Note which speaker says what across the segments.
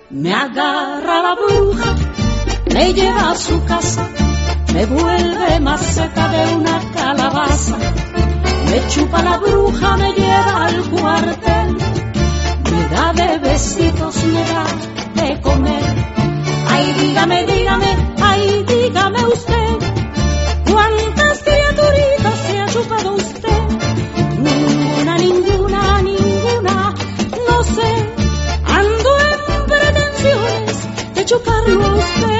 Speaker 1: Me agarra la bruja, me lleva a su casa, me vuelve más seca de una calabaza. Me chupa la bruja, me lleva al cuartel, me da de besitos, me da de comer. Ay, dígame, dígame, ay, dígame usted, ¿cuántas criaturitas se ha chupado usted? Ninguna, ninguna, ninguna, no sé, ando en pretensiones de chuparlo a usted.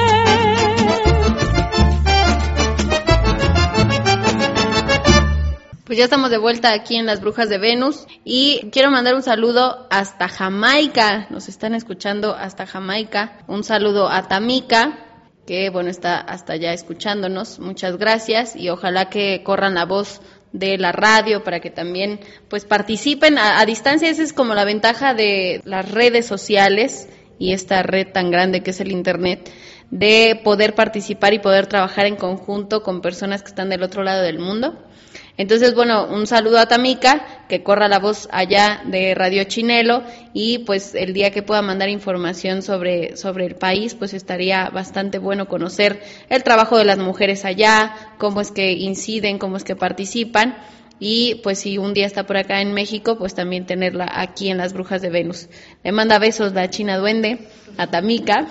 Speaker 2: Pues ya estamos de vuelta aquí en Las Brujas de Venus y quiero mandar un saludo hasta Jamaica, nos están escuchando hasta Jamaica, un saludo a Tamika, que bueno, está hasta allá escuchándonos, muchas gracias y ojalá que corran la voz de la radio para que también pues participen a distancia. Esa es como la ventaja de las redes sociales y esta red tan grande que es el internet, de poder participar y poder trabajar en conjunto con personas que están del otro lado del mundo. Entonces, bueno, un saludo a Tamika, que corra la voz allá de Radio Chinelo y pues el día que pueda mandar información sobre el país, pues estaría bastante bueno conocer el trabajo de las mujeres allá, cómo es que inciden, cómo es que participan. Y pues si un día está por acá en México, pues también tenerla aquí en Las Brujas de Venus. Le manda besos la China Duende a Tamika.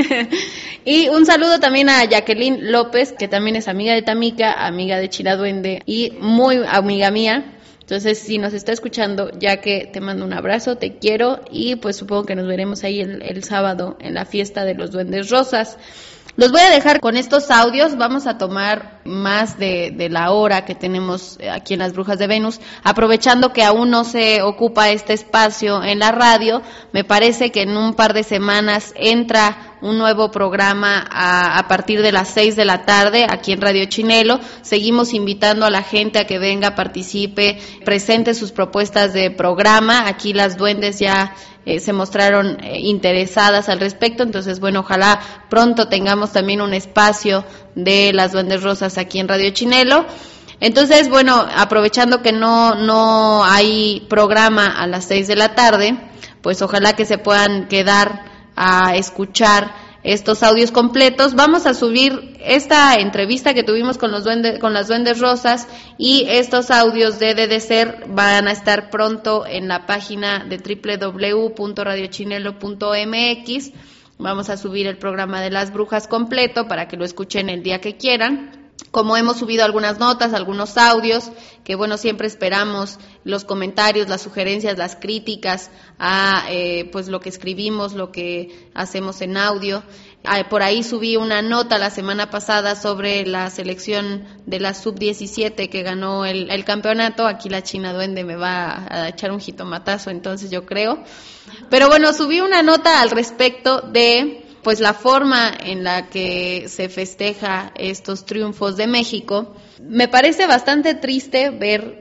Speaker 2: Y un saludo también a Jacqueline López, que también es amiga de Tamika, amiga de China Duende y muy amiga mía. Entonces, si nos está escuchando, ya que te mando un abrazo, te quiero y pues supongo que nos veremos ahí el sábado en la fiesta de los Duendes Rosas. Los voy a dejar con estos audios, vamos a tomar más de la hora que tenemos aquí en Las Brujas de Venus, aprovechando que aún no se ocupa este espacio en la radio. Me parece que en un par de semanas entra un nuevo programa a partir de las 6 de la tarde aquí en Radio Chinelo. Seguimos invitando a la gente a que venga, participe, presente sus propuestas de programa. Aquí las duendes ya se mostraron interesadas al respecto, entonces bueno, ojalá pronto tengamos también un espacio de las Duendes Rosas aquí en Radio Chinelo. Entonces bueno, aprovechando que no hay programa a las 6 de la tarde, pues ojalá que se puedan quedar a escuchar estos audios completos. Vamos a subir esta entrevista que tuvimos con las Duendes Rosas y estos audios de DDCER van a estar pronto en la página de www.radiochinelo.mx. Vamos a subir el programa de las brujas completo para que lo escuchen el día que quieran. Como hemos subido algunas notas, algunos audios, que bueno, siempre esperamos los comentarios, las sugerencias, las críticas a pues lo que escribimos, lo que hacemos en audio. Por ahí subí una nota la semana pasada sobre la selección de la Sub-17 que ganó el campeonato. Aquí la China Duende me va a echar un jitomatazo, entonces yo creo. Pero bueno, subí una nota al respecto de pues la forma en la que se festeja estos triunfos de México. Me parece bastante triste ver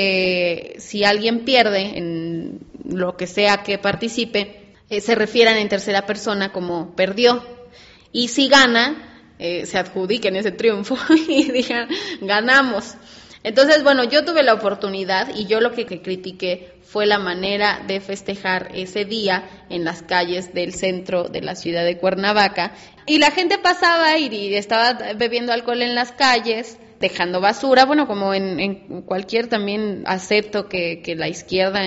Speaker 2: que si alguien pierde en lo que sea que participe, se refieran en tercera persona como perdió. Y si gana, se adjudiquen ese triunfo y digan, ganamos. Entonces, bueno, yo tuve la oportunidad y yo lo que critiqué fue la manera de festejar ese día en las calles del centro de la ciudad de Cuernavaca. Y la gente pasaba y estaba bebiendo alcohol en las calles, dejando basura, bueno, como en cualquier también acepto que la izquierda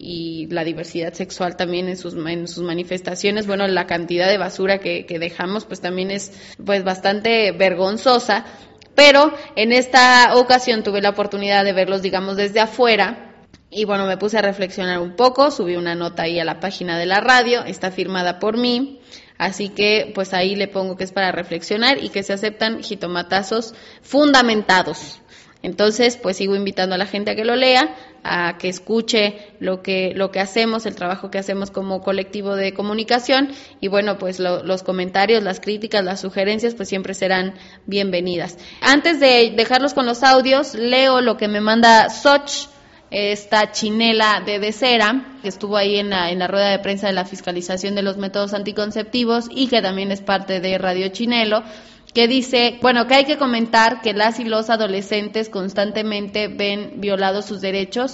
Speaker 2: y la diversidad sexual también en sus manifestaciones, bueno, la cantidad de basura que dejamos pues también es pues bastante vergonzosa. Pero en esta ocasión tuve la oportunidad de verlos, digamos, desde afuera. Y bueno, me puse a reflexionar un poco, subí una nota ahí a la página de la radio, está firmada por mí, así que pues ahí le pongo que es para reflexionar y que se aceptan jitomatazos fundamentados. Entonces, pues sigo invitando a la gente a que lo lea, a que escuche lo que hacemos, el trabajo que hacemos como colectivo de comunicación y bueno, pues los comentarios, las críticas, las sugerencias, pues siempre serán bienvenidas. Antes de dejarlos con los audios, leo lo que me manda Soch, esta chinela de Decera, que estuvo ahí en la rueda de prensa de la fiscalización de los métodos anticonceptivos y que también es parte de Radio Chinelo, que dice, bueno, que hay que comentar que las y los adolescentes constantemente ven violados sus derechos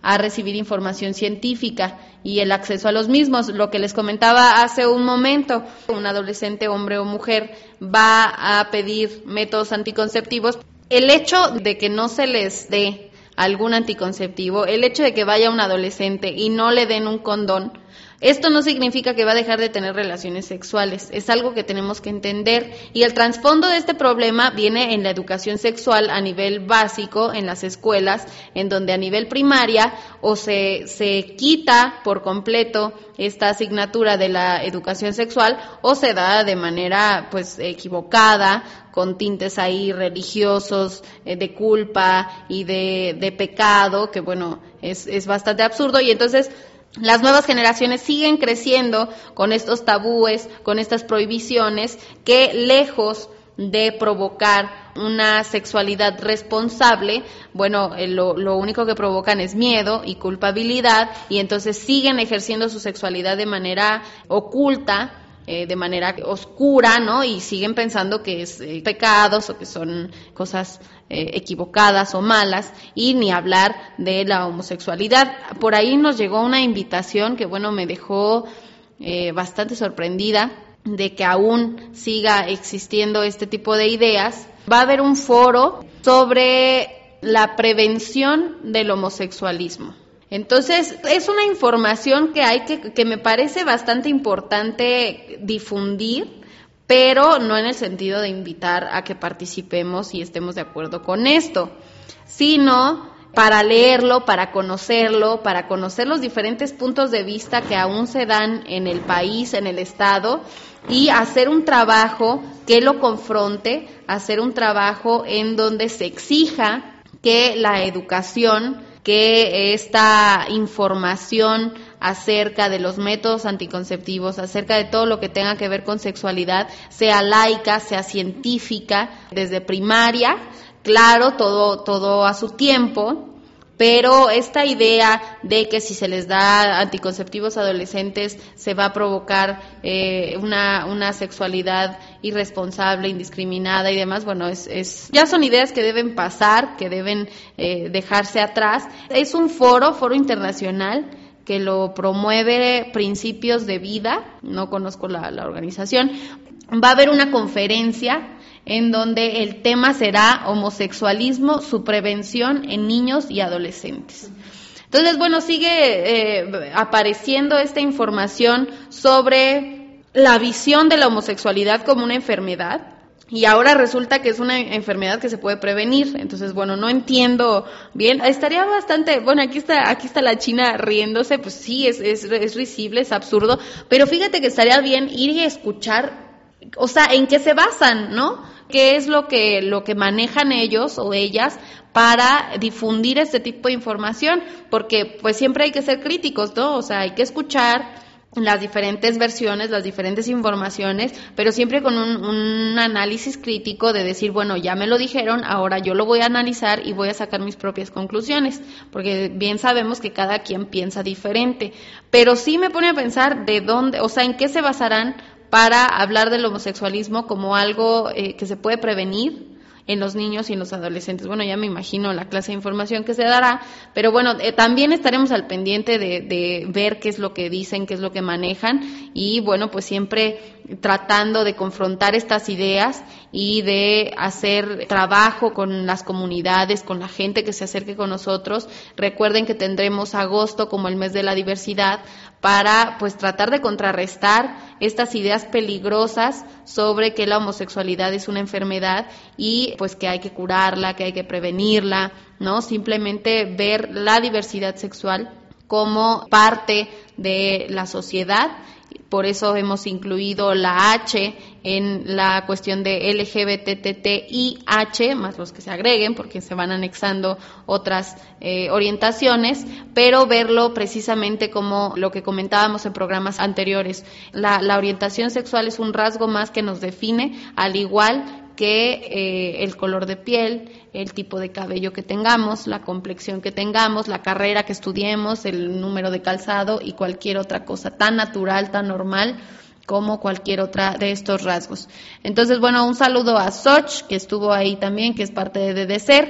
Speaker 2: a recibir información científica y el acceso a los mismos. Lo que les comentaba hace un momento, un adolescente, hombre o mujer, va a pedir métodos anticonceptivos. El hecho de que no se les dé algún anticonceptivo, el hecho de que vaya un adolescente y no le den un condón, esto no significa que va a dejar de tener relaciones sexuales, es algo que tenemos que entender, y el trasfondo de este problema viene en la educación sexual a nivel básico en las escuelas, en donde a nivel primaria o se quita por completo esta asignatura de la educación sexual o se da de manera pues equivocada, con tintes ahí religiosos, de culpa y de pecado, que bueno, es bastante absurdo, y entonces las nuevas generaciones siguen creciendo con estos tabúes, con estas prohibiciones que, lejos de provocar una sexualidad responsable, bueno, lo único que provocan es miedo y culpabilidad, y entonces siguen ejerciendo su sexualidad de manera oculta, de manera oscura, ¿no? Y siguen pensando que es pecados o que son cosas equivocadas o malas, y ni hablar de la homosexualidad. Por ahí nos llegó una invitación que, bueno, me dejó bastante sorprendida de que aún siga existiendo este tipo de ideas. Va a haber un foro sobre la prevención del homosexualismo. Entonces, es una información que me parece bastante importante difundir, pero no en el sentido de invitar a que participemos y estemos de acuerdo con esto, sino para leerlo, para conocer los diferentes puntos de vista que aún se dan en el país, en el estado, y hacer un trabajo que lo confronte, hacer un trabajo en donde se exija que la educación, que esta información acerca de los métodos anticonceptivos, acerca de todo lo que tenga que ver con sexualidad, sea laica, sea científica, desde primaria, claro, todo a su tiempo, pero esta idea de que si se les da anticonceptivos a adolescentes se va a provocar una sexualidad irresponsable, indiscriminada y demás, bueno, ya son ideas que deben pasar, que deben dejarse atrás. Es un foro internacional que lo promueve Principios de Vida, no conozco la organización. Va a haber una conferencia en donde el tema será homosexualismo, su prevención en niños y adolescentes. Entonces, bueno, sigue apareciendo esta información sobre la visión de la homosexualidad como una enfermedad, y ahora resulta que es una enfermedad que se puede prevenir. Entonces, bueno, no entiendo bien. Estaría bastante, bueno, aquí está la China riéndose, pues sí, es risible, es absurdo, pero fíjate que estaría bien ir y escuchar, o sea, en qué se basan, ¿no? ¿Qué es lo que manejan ellos o ellas para difundir este tipo de información? Porque pues siempre hay que ser críticos, ¿no? O sea, hay que escuchar las diferentes versiones, las diferentes informaciones, pero siempre con un análisis crítico de decir, bueno, ya me lo dijeron, ahora yo lo voy a analizar y voy a sacar mis propias conclusiones, porque bien sabemos que cada quien piensa diferente, pero sí me pone a pensar de dónde, o sea, en qué se basarán para hablar del homosexualismo como algo que se puede prevenir en los niños y en los adolescentes. Bueno, ya me imagino la clase de información que se dará, pero bueno, también estaremos al pendiente de ver qué es lo que dicen, qué es lo que manejan, y bueno, pues siempre tratando de confrontar estas ideas y de hacer trabajo con las comunidades, con la gente que se acerque con nosotros. Recuerden que tendremos agosto como el mes de la diversidad para pues tratar de contrarrestar estas ideas peligrosas sobre que la homosexualidad es una enfermedad y pues que hay que curarla, que hay que prevenirla, ¿no? Simplemente ver la diversidad sexual como parte de la sociedad. Por eso hemos incluido la H en la cuestión de LGBTTIH, más los que se agreguen, porque se van anexando otras orientaciones, pero verlo precisamente como lo que comentábamos en programas anteriores. La orientación sexual es un rasgo más que nos define, al igual que el color de piel, el tipo de cabello que tengamos, la complexión que tengamos, la carrera que estudiemos, el número de calzado y cualquier otra cosa tan natural, tan normal como cualquier otra de estos rasgos. Entonces, bueno, un saludo a Soch, que estuvo ahí también, que es parte de DDCER.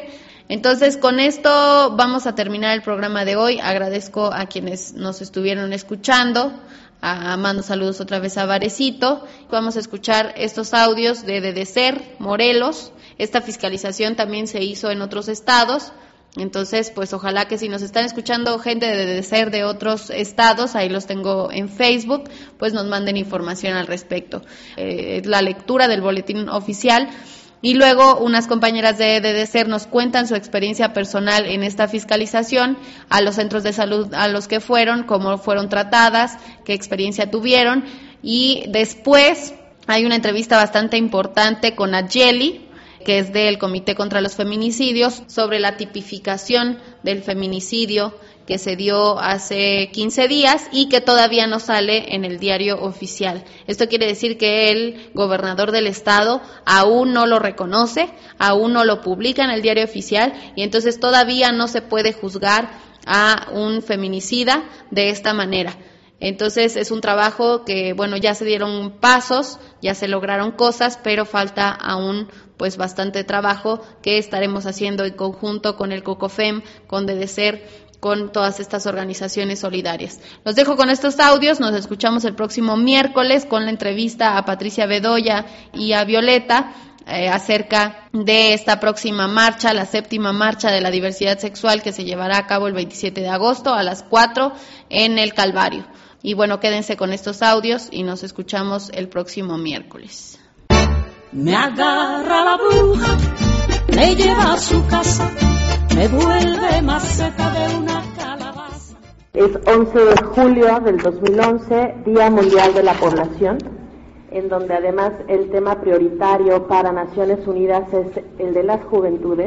Speaker 2: Entonces, con esto vamos a terminar el programa de hoy. Agradezco a quienes nos estuvieron escuchando. Mando saludos otra vez a Varecito. Vamos a escuchar estos audios de DDCER, Morelos. Esta fiscalización también se hizo en otros estados. Entonces, pues ojalá que si nos están escuchando gente de DDCER de otros estados, ahí los tengo en Facebook, pues nos manden información al respecto. La lectura del boletín oficial. Y luego unas compañeras de DDCER nos cuentan su experiencia personal en esta fiscalización, a los centros de salud a los que fueron, cómo fueron tratadas, qué experiencia tuvieron. Y después hay una entrevista bastante importante con Ayeli, que es del Comité contra los Feminicidios, sobre la tipificación del feminicidio que se dio hace 15 días y que todavía no sale en el diario oficial. Esto quiere decir que el gobernador del estado aún no lo reconoce, aún no lo publica en el diario oficial y entonces todavía no se puede juzgar a un feminicida de esta manera. Entonces es un trabajo que, bueno, ya se dieron pasos, ya se lograron cosas, pero falta aún pues bastante trabajo que estaremos haciendo en conjunto con el COCOFEM, con DDCER, con todas estas organizaciones solidarias. Los dejo con estos audios, nos escuchamos el próximo miércoles con la entrevista a Patricia Bedoya y a Violeta acerca de esta próxima marcha, la 7ª marcha de la diversidad sexual que se llevará a cabo el 27 de agosto a las 4 en el Calvario. Y bueno, quédense con estos audios y nos escuchamos el próximo miércoles.
Speaker 1: Me agarra la bruja, me lleva a su casa, me vuelve maceta de una calabaza.
Speaker 3: Es 11 de julio del 2011, Día Mundial de la Población, en donde además el tema prioritario para Naciones Unidas es el de las juventudes,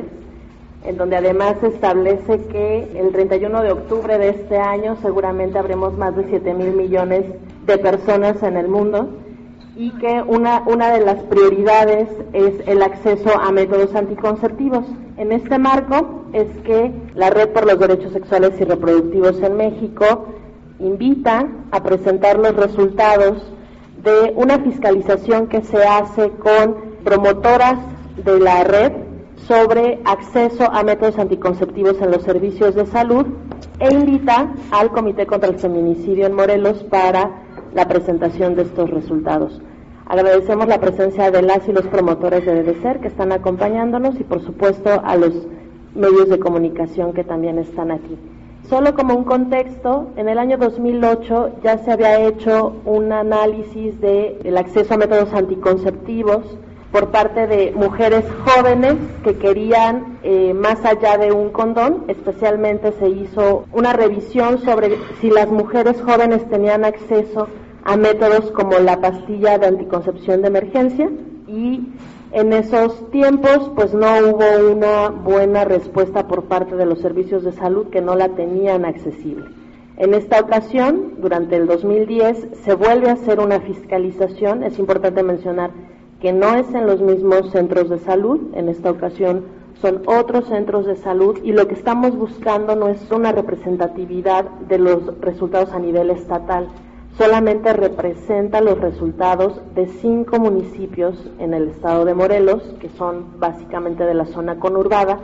Speaker 3: en donde además se establece que el 31 de octubre de este año seguramente habremos más de 7,000 millones de personas en el mundo, y que una de las prioridades es el acceso a métodos anticonceptivos. En este marco es que la Red por los Derechos Sexuales y Reproductivos en México invita a presentar los resultados de una fiscalización que se hace con promotoras de la red sobre acceso a métodos anticonceptivos en los servicios de salud e invita al Comité contra el Feminicidio en Morelos para la presentación de estos resultados. Agradecemos la presencia de las y los promotores de DDCER que están acompañándonos y por supuesto a los medios de comunicación que también están aquí. Solo como un contexto, en el año 2008 ya se había hecho un análisis del acceso a métodos anticonceptivos por parte de mujeres jóvenes que querían más allá de un condón. Especialmente se hizo una revisión sobre si las mujeres jóvenes tenían acceso a métodos como la pastilla de anticoncepción de emergencia, y en esos tiempos pues no hubo una buena respuesta por parte de los servicios de salud que no la tenían accesible. En esta ocasión, durante el 2010, se vuelve a hacer una fiscalización. Es importante mencionar que no es en los mismos centros de salud, en esta ocasión son otros centros de salud, y lo que estamos buscando no es una representatividad de los resultados a nivel estatal, solamente representa los resultados de 5 municipios en el estado de Morelos, que son básicamente de la zona conurbada,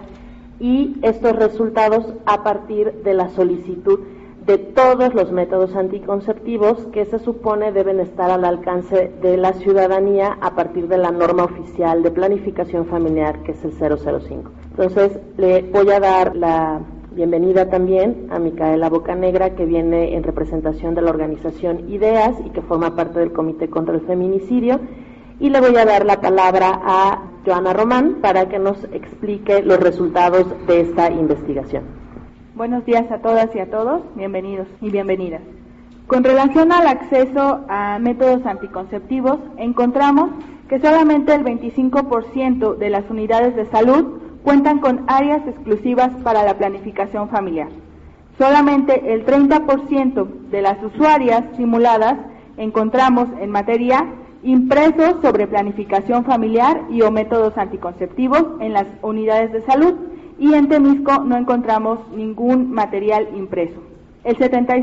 Speaker 3: y estos resultados a partir de la solicitud de todos los métodos anticonceptivos que se supone deben estar al alcance de la ciudadanía a partir de la norma oficial de planificación familiar, que es el 005. Entonces, le voy a dar la bienvenida también a Micaela Bocanegra, que viene en representación de la organización IDEAS y que forma parte del Comité contra el Feminicidio, y le voy a dar la palabra a Joana Román para que nos explique los resultados de esta investigación.
Speaker 4: Buenos días a todas y a todos, bienvenidos y bienvenidas. Con relación al acceso a métodos anticonceptivos, encontramos que solamente el 25% de las unidades de salud cuentan con áreas exclusivas para la planificación familiar. Solamente el 30% de las usuarias simuladas encontramos en materia impresos sobre planificación familiar y o métodos anticonceptivos en las unidades de salud, y en Temisco no encontramos ningún material impreso. El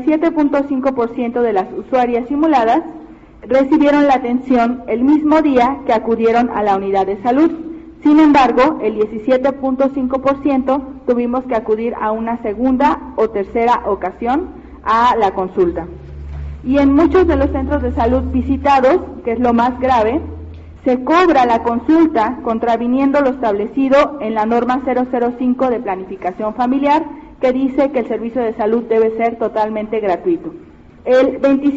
Speaker 4: 77.5% de las usuarias simuladas recibieron la atención el mismo día que acudieron a la unidad de salud, Sin embargo, el 17.5% tuvimos que acudir a una segunda o tercera ocasión a la consulta. Y en muchos de los centros de salud visitados, que es lo más grave, se cobra la consulta contraviniendo lo establecido en la norma 005 de planificación familiar, que dice que el servicio de salud debe ser totalmente gratuito. El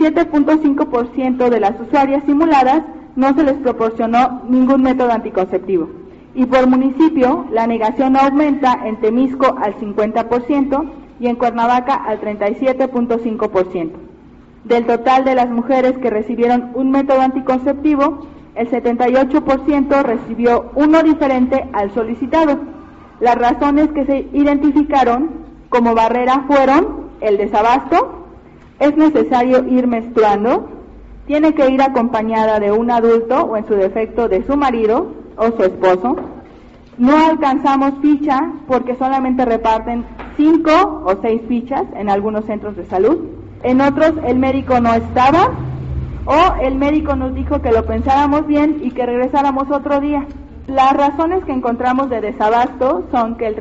Speaker 4: 27.5% de las usuarias simuladas no se les proporcionó ningún método anticonceptivo. Y por municipio, la negación aumenta en Temisco al 50% y en Cuernavaca al 37.5%. Del total de las mujeres que recibieron un método anticonceptivo, el 78% recibió uno diferente al solicitado. Las razones que se identificaron como barrera fueron el desabasto, es necesario ir menstruando, tiene que ir acompañada de un adulto o en su defecto de su marido o su esposo, no alcanzamos ficha porque solamente reparten 5 o 6 fichas en algunos centros de salud, en otros el médico no estaba, o el médico nos dijo que lo pensáramos bien y que regresáramos otro día. Las razones que encontramos de desabasto son que el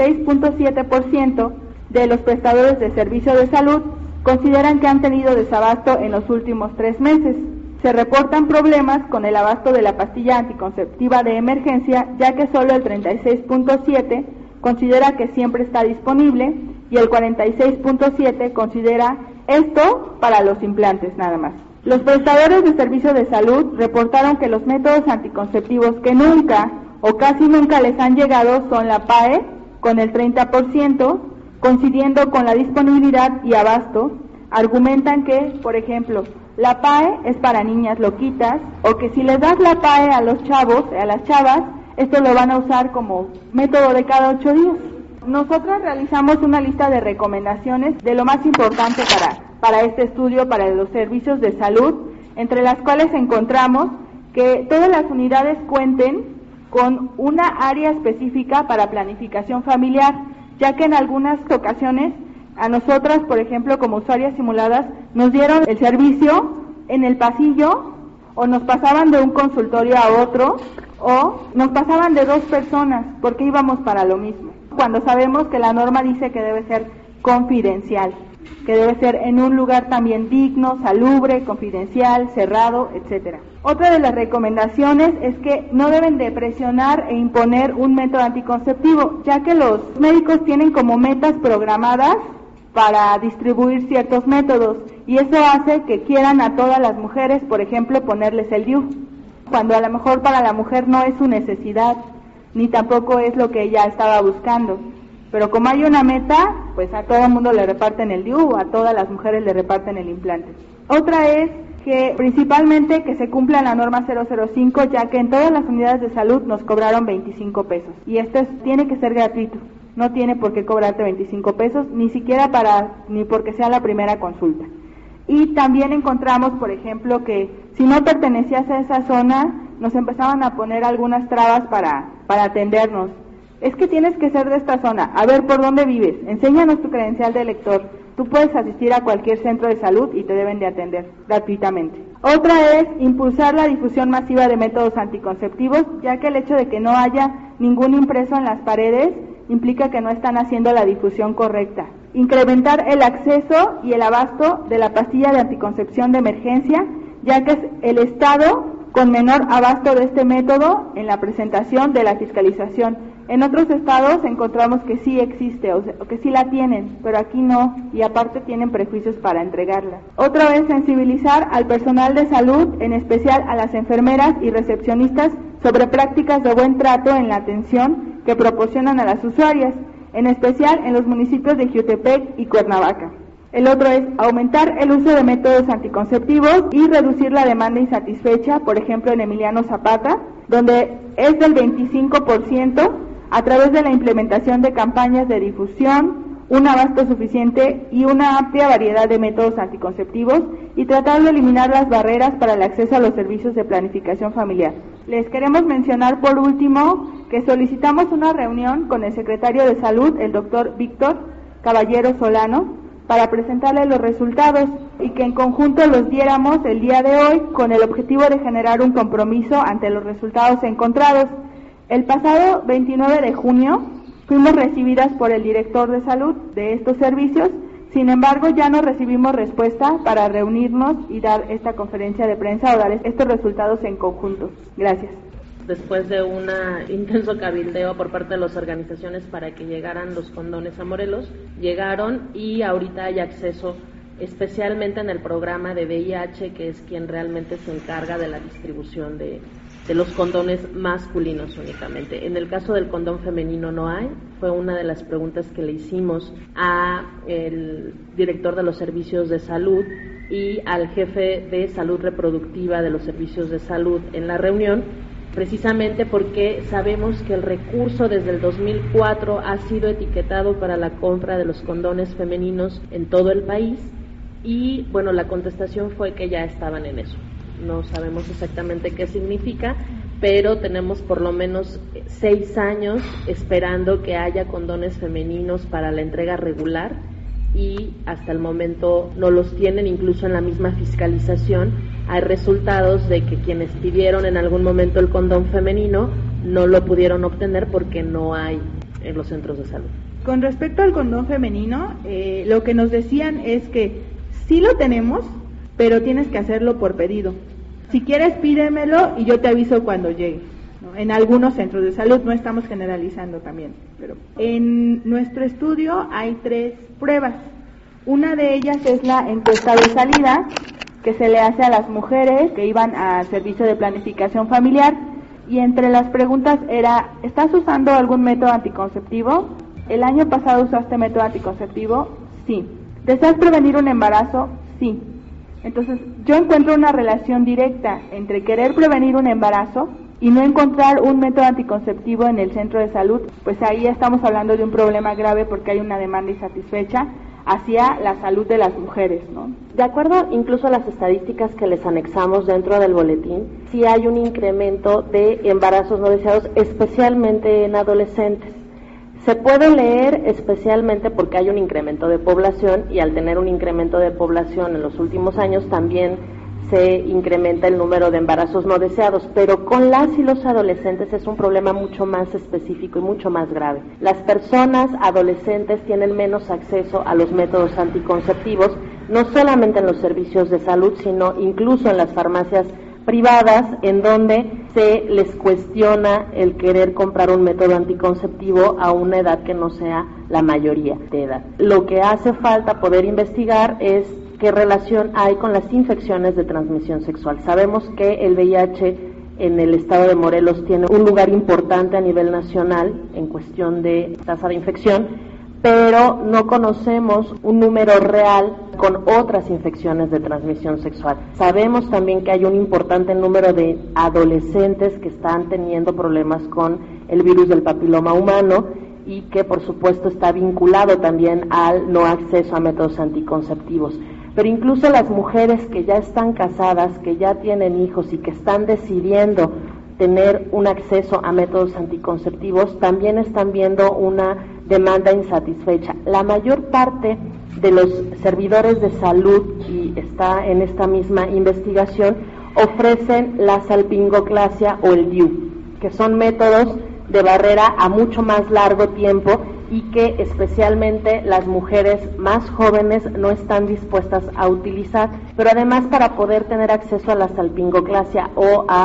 Speaker 4: 36.7% de los prestadores de servicio de salud consideran que han tenido desabasto en los últimos 3 meses. Se reportan problemas con el abasto de la pastilla anticonceptiva de emergencia, ya que solo el 36.7% considera que siempre está disponible y el 46.7% considera esto para los implantes nada más. Los prestadores de servicio de salud reportaron que los métodos anticonceptivos que nunca o casi nunca les han llegado son la PAE, con el 30%, coincidiendo con la disponibilidad y abasto. Argumentan que, por ejemplo, la PAE es para niñas loquitas, o que si les das la PAE a los chavos, a las chavas, esto lo van a usar como método de cada 8 días. Nosotras realizamos una lista de recomendaciones de lo más importante para este estudio, para los servicios de salud, entre las cuales encontramos que todas las unidades cuenten con una área específica para planificación familiar, ya que en algunas ocasiones a nosotras, por ejemplo, como usuarias simuladas, nos dieron el servicio en el pasillo, o nos pasaban de un consultorio a otro, o nos pasaban de 2 personas, porque íbamos para lo mismo, cuando sabemos que la norma dice que debe ser confidencial, que debe ser en un lugar también digno, salubre, confidencial, cerrado, etcétera. Otra de las recomendaciones es que no deben de presionar e imponer un método anticonceptivo, ya que los médicos tienen como metas programadas para distribuir ciertos métodos, y eso hace que quieran a todas las mujeres, por ejemplo, ponerles el DIU, cuando a lo mejor para la mujer no es su necesidad, ni tampoco es lo que ella estaba buscando. Pero como hay una meta, pues a todo el mundo le reparten el DIU, a todas las mujeres le reparten el implante. Otra es que principalmente que se cumpla la norma 005, ya que en todas las unidades de salud nos cobraron 25 pesos. Y esto tiene que ser gratuito, no tiene por qué cobrarte 25 pesos, ni siquiera ni porque sea la primera consulta. Y también encontramos, por ejemplo, que si no pertenecías a esa zona, nos empezaban a poner algunas trabas para atendernos. Es que tienes que ser de esta zona, a ver por dónde vives, enséñanos tu credencial de elector. Tú puedes asistir a cualquier centro de salud y te deben de atender gratuitamente. Otra es impulsar la difusión masiva de métodos anticonceptivos, ya que el hecho de que no haya ningún impreso en las paredes implica que no están haciendo la difusión correcta. Incrementar el acceso y el abasto de la pastilla de anticoncepción de emergencia, ya que es el estado con menor abasto de este método en la presentación de la fiscalización. En otros estados encontramos que sí existe, o que sí la tienen, pero aquí no, y aparte tienen prejuicios para entregarla. Otra vez, sensibilizar al personal de salud, en especial a las enfermeras y recepcionistas, sobre prácticas de buen trato en la atención que proporcionan a las usuarias, en especial en los municipios de Jiutepec y Cuernavaca. El otro es aumentar el uso de métodos anticonceptivos y reducir la demanda insatisfecha, por ejemplo en Emiliano Zapata, donde es del 25%, a través de la implementación de campañas de difusión, un abasto suficiente y una amplia variedad de métodos anticonceptivos, y tratar de eliminar las barreras para el acceso a los servicios de planificación familiar. Les queremos mencionar por último que solicitamos una reunión con el secretario de Salud, el doctor Víctor Caballero Solano, para presentarle los resultados y que en conjunto los diéramos el día de hoy con el objetivo de generar un compromiso ante los resultados encontrados. El pasado 29 de junio fuimos recibidas por el director de salud de estos servicios. Sin embargo, ya no recibimos respuesta para reunirnos y dar esta conferencia de prensa o dar estos resultados en conjunto. Gracias.
Speaker 3: Después de un intenso cabildeo por parte de las organizaciones para que llegaran los condones a Morelos, llegaron y ahorita hay acceso especialmente en el programa de VIH, que es quien realmente se encarga de la distribución de los condones masculinos únicamente. En el caso del condón femenino no hay, fue una de las preguntas que le hicimos al director de los servicios de salud y al jefe de salud reproductiva de los servicios de salud en la reunión, precisamente porque sabemos que el recurso desde el 2004 ha sido etiquetado para la compra de los condones femeninos en todo el país y bueno, la contestación fue que ya estaban en eso. No sabemos exactamente qué significa, pero tenemos por lo menos 6 años esperando que haya condones femeninos para la entrega regular y hasta el momento no los tienen. Incluso en la misma fiscalización hay resultados de que quienes pidieron en algún momento el condón femenino no lo pudieron obtener porque no hay en los centros de salud.
Speaker 4: Con respecto al condón femenino, lo que nos decían es que sí lo tenemos, pero tienes que hacerlo por pedido. Si quieres, pídemelo y yo te aviso cuando llegue, ¿no? En algunos centros de salud, no estamos generalizando también, pero en nuestro estudio hay 3 pruebas. Una de ellas es la encuesta de salida, que se le hace a las mujeres que iban al servicio de planificación familiar, y entre las preguntas era, ¿estás usando algún método anticonceptivo? ¿El año pasado usaste método anticonceptivo? Sí. ¿Deseas prevenir un embarazo? Sí. Entonces, yo encuentro una relación directa entre querer prevenir un embarazo y no encontrar un método anticonceptivo en el centro de salud. Pues ahí estamos hablando de un problema grave porque hay una demanda insatisfecha hacia la salud de las mujeres, ¿no?
Speaker 3: De acuerdo incluso a las estadísticas que les anexamos dentro del boletín, sí hay un incremento de embarazos no deseados, especialmente en adolescentes. Se puede leer especialmente porque hay un incremento de población y al tener un incremento de población en los últimos años también se incrementa el número de embarazos no deseados, pero con las y los adolescentes es un problema mucho más específico y mucho más grave. Las personas adolescentes tienen menos acceso a los métodos anticonceptivos, no solamente en los servicios de salud, sino incluso en las farmacias privadas, en donde se les cuestiona el querer comprar un método anticonceptivo a una edad que no sea la mayoría de edad. Lo que hace falta poder investigar es qué relación hay con las infecciones de transmisión sexual. Sabemos que el VIH en el estado de Morelos tiene un lugar importante a nivel nacional en cuestión de tasa de infección, pero no conocemos un número real con otras infecciones de transmisión sexual. Sabemos también que hay un importante número de adolescentes que están teniendo problemas con el virus del papiloma humano y que por supuesto está vinculado también al no acceso a métodos anticonceptivos. Pero incluso las mujeres que ya están casadas, que ya tienen hijos y que están decidiendo tener un acceso a métodos anticonceptivos, también están viendo una demanda insatisfecha. La mayor parte de los servidores de salud, y está en esta misma investigación, ofrecen la salpingoclasia o el DIU, que son métodos de barrera a mucho más largo tiempo y que especialmente las mujeres más jóvenes no están dispuestas a utilizar, pero además para poder tener acceso a la salpingoclasia o a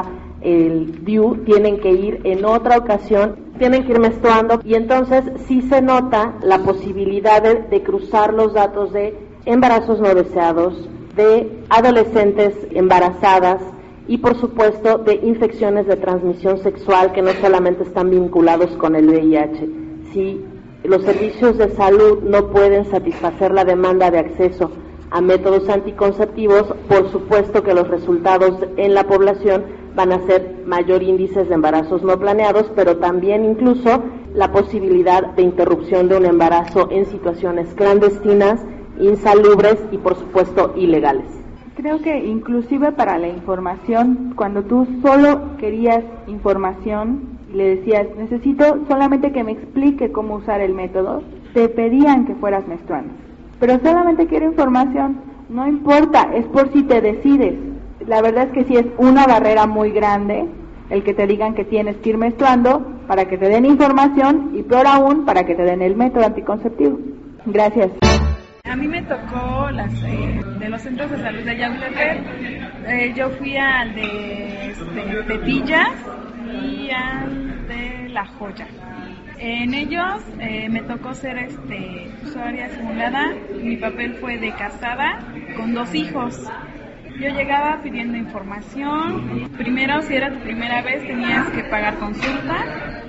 Speaker 3: el DIU tienen que ir en otra ocasión, tienen que ir menstruando y entonces sí se nota la posibilidad de cruzar los datos de embarazos no deseados, de adolescentes embarazadas y por supuesto de infecciones de transmisión sexual que no solamente están vinculados con el VIH. Si los servicios de salud no pueden satisfacer la demanda de acceso a métodos anticonceptivos, por supuesto que los resultados en la población van a ser mayor índices de embarazos no planeados, pero también incluso la posibilidad de interrupción de un embarazo en situaciones clandestinas, insalubres y por supuesto ilegales.
Speaker 4: Creo que inclusive para la información, cuando tú solo querías información y le decías, necesito solamente que me explique cómo usar el método, te pedían que fueras menstruando. Pero solamente quiero información, no importa, es por si te decides. La verdad es que sí es una barrera muy grande el que te digan que tienes que ir menstruando para que te den información y peor aún para que te den el método anticonceptivo. Gracias.
Speaker 5: A mí me tocó de los centros de salud de Yautepec. Yo fui al de Tetillas y al de La Joya. En ellos me tocó ser usuaria simulada. Mi papel fue de casada con 2 hijos. Yo llegaba pidiendo información. Primero, si era tu primera vez, tenías que pagar consulta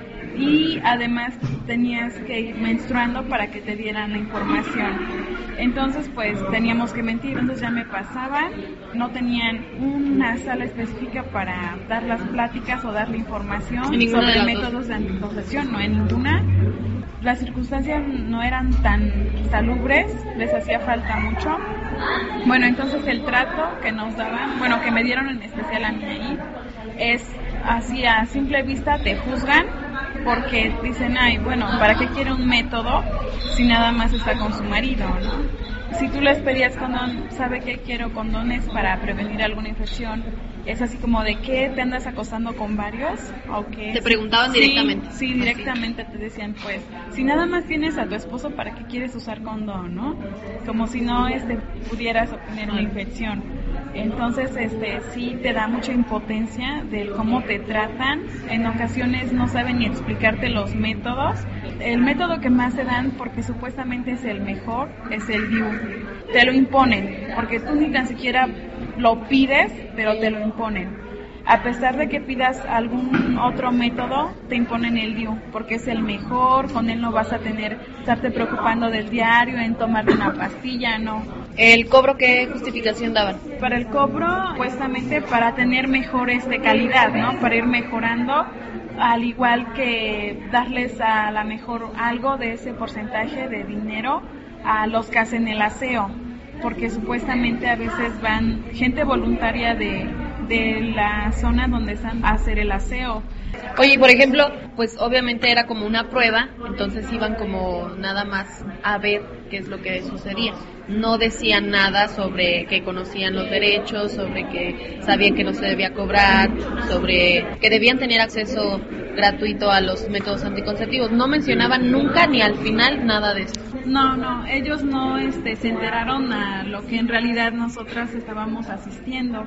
Speaker 5: y además tenías que ir menstruando para que te dieran la información. Entonces, pues teníamos que mentir. Entonces ya me pasaban. No tenían una sala específica para dar las pláticas o dar la información sobre métodos de anticoncepción, no en ninguna. Las circunstancias no eran tan salubres, les hacía falta mucho. Bueno, entonces el trato que nos daban, que me dieron en especial a mí ahí, es así a simple vista te juzgan porque dicen, ¿para qué quiere un método si nada más está con su marido, no? Si tú les pedías condón, ¿sabe que quiero condones para prevenir alguna infección? Es así como de ¿qué te andas acostando con varios? ¿O qué?
Speaker 2: Te preguntaban directamente.
Speaker 5: Sí, directamente te decían, pues, si nada más tienes a tu esposo, ¿para qué quieres usar condón, no? Como si no pudieras obtener una infección. Entonces, sí te da mucha impotencia de cómo te tratan. En ocasiones no saben ni explicarte los métodos. El método que más te dan, porque supuestamente es el mejor, es el DIU. Te lo imponen, porque tú ni tan siquiera lo pides, pero te lo imponen. A pesar de que pidas algún otro método, te imponen el DIU, porque es el mejor, con él no vas a estarte preocupando del diario, en tomarte una pastilla, no.
Speaker 2: ¿El cobro qué justificación daban?
Speaker 5: Para el cobro, supuestamente para tener mejores de calidad, ¿no? Para ir mejorando, al igual que darles a la mejor algo de ese porcentaje de dinero a los que hacen el aseo, porque supuestamente a veces van gente voluntaria de la zona donde están a hacer el aseo.
Speaker 2: Oye, por ejemplo, pues obviamente era como una prueba, entonces iban como nada más a ver qué es lo que sucedía. No decían nada sobre que conocían los derechos, sobre que sabían que no se debía cobrar, sobre que debían tener acceso gratuito a los métodos anticonceptivos. No mencionaban nunca ni al final nada de eso.
Speaker 5: No, ellos no se enteraron a lo que en realidad nosotras estábamos asistiendo.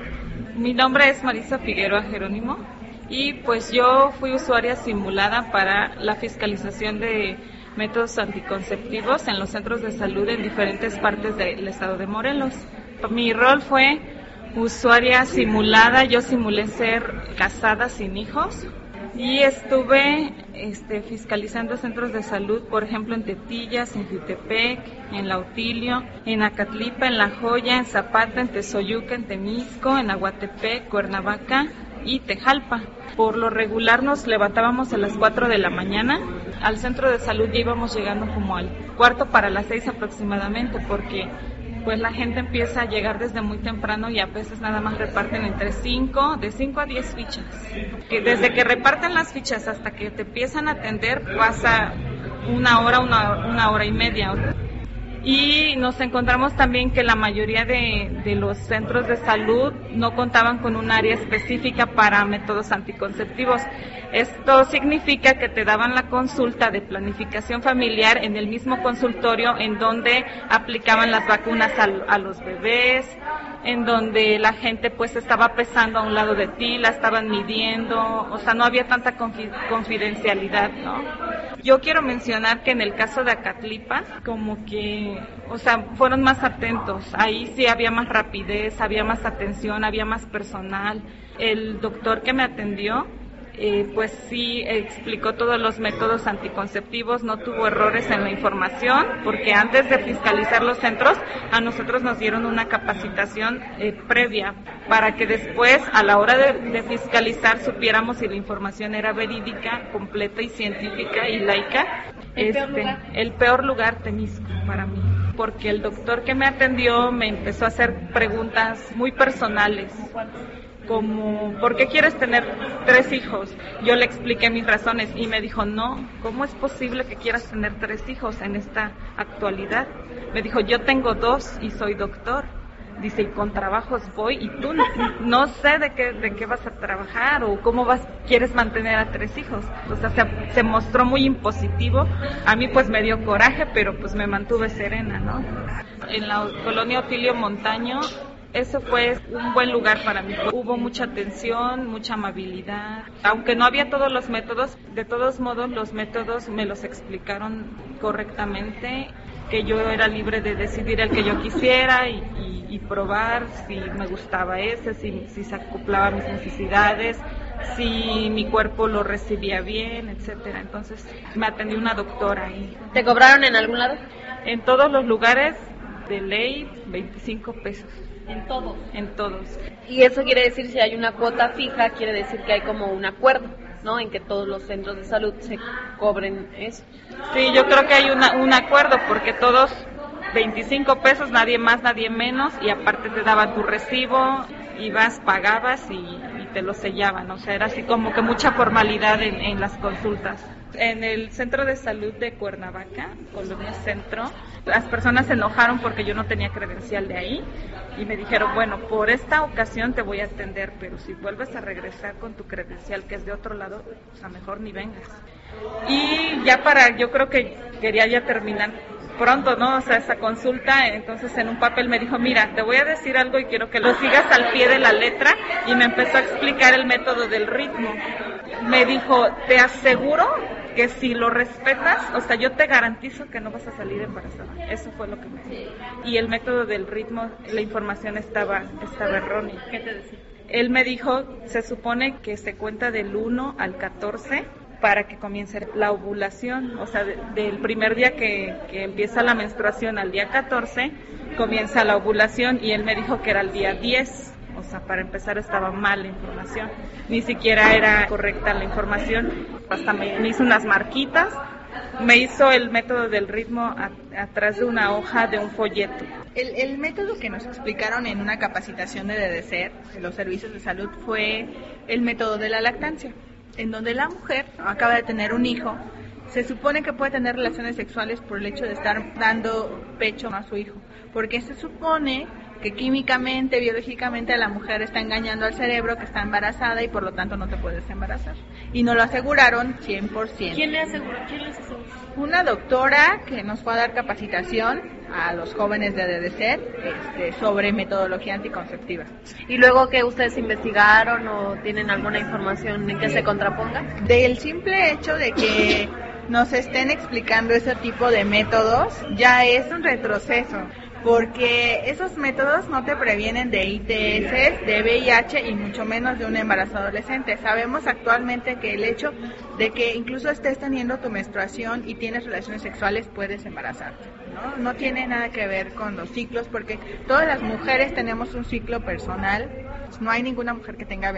Speaker 6: Mi nombre es Marisa Figueroa Jerónimo y pues yo fui usuaria simulada para la fiscalización de métodos anticonceptivos en los centros de salud en diferentes partes del estado de Morelos. Mi rol fue usuaria simulada, yo simulé ser casada sin hijos y estuve fiscalizando centros de salud, por ejemplo en Tetillas, en Yautepec, en Lautilio, en Acatlipa, en La Joya, en Zapata, en Tezoyuca, en Temisco, en Aguatepec, Cuernavaca y Tejalpa. Por lo regular nos levantábamos a las 4 de la mañana. Al centro de salud ya íbamos llegando como al 4:45 aproximadamente, porque pues la gente empieza a llegar desde muy temprano y a veces nada más reparten de 5 a 10 fichas. Que desde que reparten las fichas hasta que te empiezan a atender pasa una hora y media. Y nos encontramos también que la mayoría de los centros de salud no contaban con un área específica para métodos anticonceptivos. Esto significa que te daban la consulta de planificación familiar en el mismo consultorio en donde aplicaban las vacunas a los bebés, en donde la gente pues estaba pesando a un lado de ti, la estaban midiendo, o sea, no había tanta confidencialidad, ¿no? Yo quiero mencionar que en el caso de Acatlipa, como que, o sea, fueron más atentos, ahí sí había más rapidez, había más atención, había más personal. El doctor que me atendió, pues sí explicó todos los métodos anticonceptivos, no tuvo errores en la información, porque antes de fiscalizar los centros, a nosotros nos dieron una capacitación previa, para que después, a la hora de fiscalizar, supiéramos si la información era verídica, completa y científica y laica. El peor lugar, Temisco, para mí, porque el doctor que me atendió me empezó a hacer preguntas muy personales, como, ¿por qué quieres tener 3 hijos? Yo le expliqué mis razones y me dijo, no, ¿cómo es posible que quieras tener 3 hijos en esta actualidad? Me dijo, yo tengo 2 y soy doctor. dice, y con trabajos voy, y tú no sé de qué vas a trabajar o cómo quieres mantener a 3 hijos. O sea, se mostró muy impositivo. A mí pues me dio coraje, pero pues me mantuve serena, ¿no? En la colonia Otilio Montaño, eso fue un buen lugar para mí. Hubo mucha atención, mucha amabilidad. Aunque no había todos los métodos, de todos modos los métodos me los explicaron correctamente, que yo era libre de decidir el que yo quisiera y probar si me gustaba ese, si se acoplaba a mis necesidades, si mi cuerpo lo recibía bien, etcétera. Entonces me atendió una doctora ahí.
Speaker 2: ¿Te cobraron en algún lado?
Speaker 6: En todos los lugares, de ley, 25 pesos.
Speaker 2: ¿En todos?
Speaker 6: En todos.
Speaker 2: Y eso quiere decir, si hay una cuota fija, quiere decir que hay como un acuerdo, ¿no? En que todos los centros de salud se cobren eso.
Speaker 6: Sí, yo creo que hay un acuerdo, porque todos 25 pesos, nadie más, nadie menos, y aparte te daban tu recibo, ibas, pagabas y te lo sellaban. O sea, era así como que mucha formalidad en las consultas. En el centro de salud de Cuernavaca, Colonia Centro, las personas se enojaron porque yo no tenía credencial de ahí y me dijeron, bueno, por esta ocasión te voy a atender, pero si vuelves a regresar con tu credencial que es de otro lado, pues a mejor ni vengas. Y ya yo creo que quería ya terminar pronto, ¿no? O sea, esa consulta, entonces en un papel me dijo, mira, te voy a decir algo y quiero que lo sigas al pie de la letra, y me empezó a explicar el método del ritmo. Me dijo, te aseguro que si lo respetas, o sea, yo te garantizo que no vas a salir embarazada. Eso fue lo que me dijo. Y el método del ritmo, la información estaba errónea.
Speaker 2: ¿Qué te decía?
Speaker 6: Él me dijo, se supone que se cuenta del 1 al 14 para que comience la ovulación, o sea, del primer día que empieza la menstruación al día 14, comienza la ovulación, y él me dijo que era el día 10. O sea, para empezar estaba mal la información, ni siquiera era correcta la información. Hasta me hizo unas marquitas, me hizo el método del ritmo atrás de una hoja de un folleto.
Speaker 7: El método que nos explicaron en una capacitación de DDCER, de los servicios de salud, fue el método de la lactancia, en donde la mujer acaba de tener un hijo, se supone que puede tener relaciones sexuales por el hecho de estar dando pecho a su hijo, porque se supone que químicamente, biológicamente, la mujer está engañando al cerebro que está embarazada y por lo tanto no te puedes embarazar. Y nos lo aseguraron 100%.
Speaker 2: ¿Quién les aseguró?
Speaker 7: Una doctora que nos fue a dar capacitación a los jóvenes de DDCER sobre metodología anticonceptiva.
Speaker 2: ¿Y luego que ustedes investigaron o tienen alguna información en que se contraponga?
Speaker 7: Del simple hecho de que nos estén explicando ese tipo de métodos, ya es un retroceso. Porque esos métodos no te previenen de ITS, de VIH y mucho menos de un embarazo adolescente. Sabemos actualmente que el hecho de que incluso estés teniendo tu menstruación y tienes relaciones sexuales puedes embarazarte, ¿no? No tiene nada que ver con los ciclos, porque todas las mujeres tenemos un ciclo personal. No hay ninguna mujer que tenga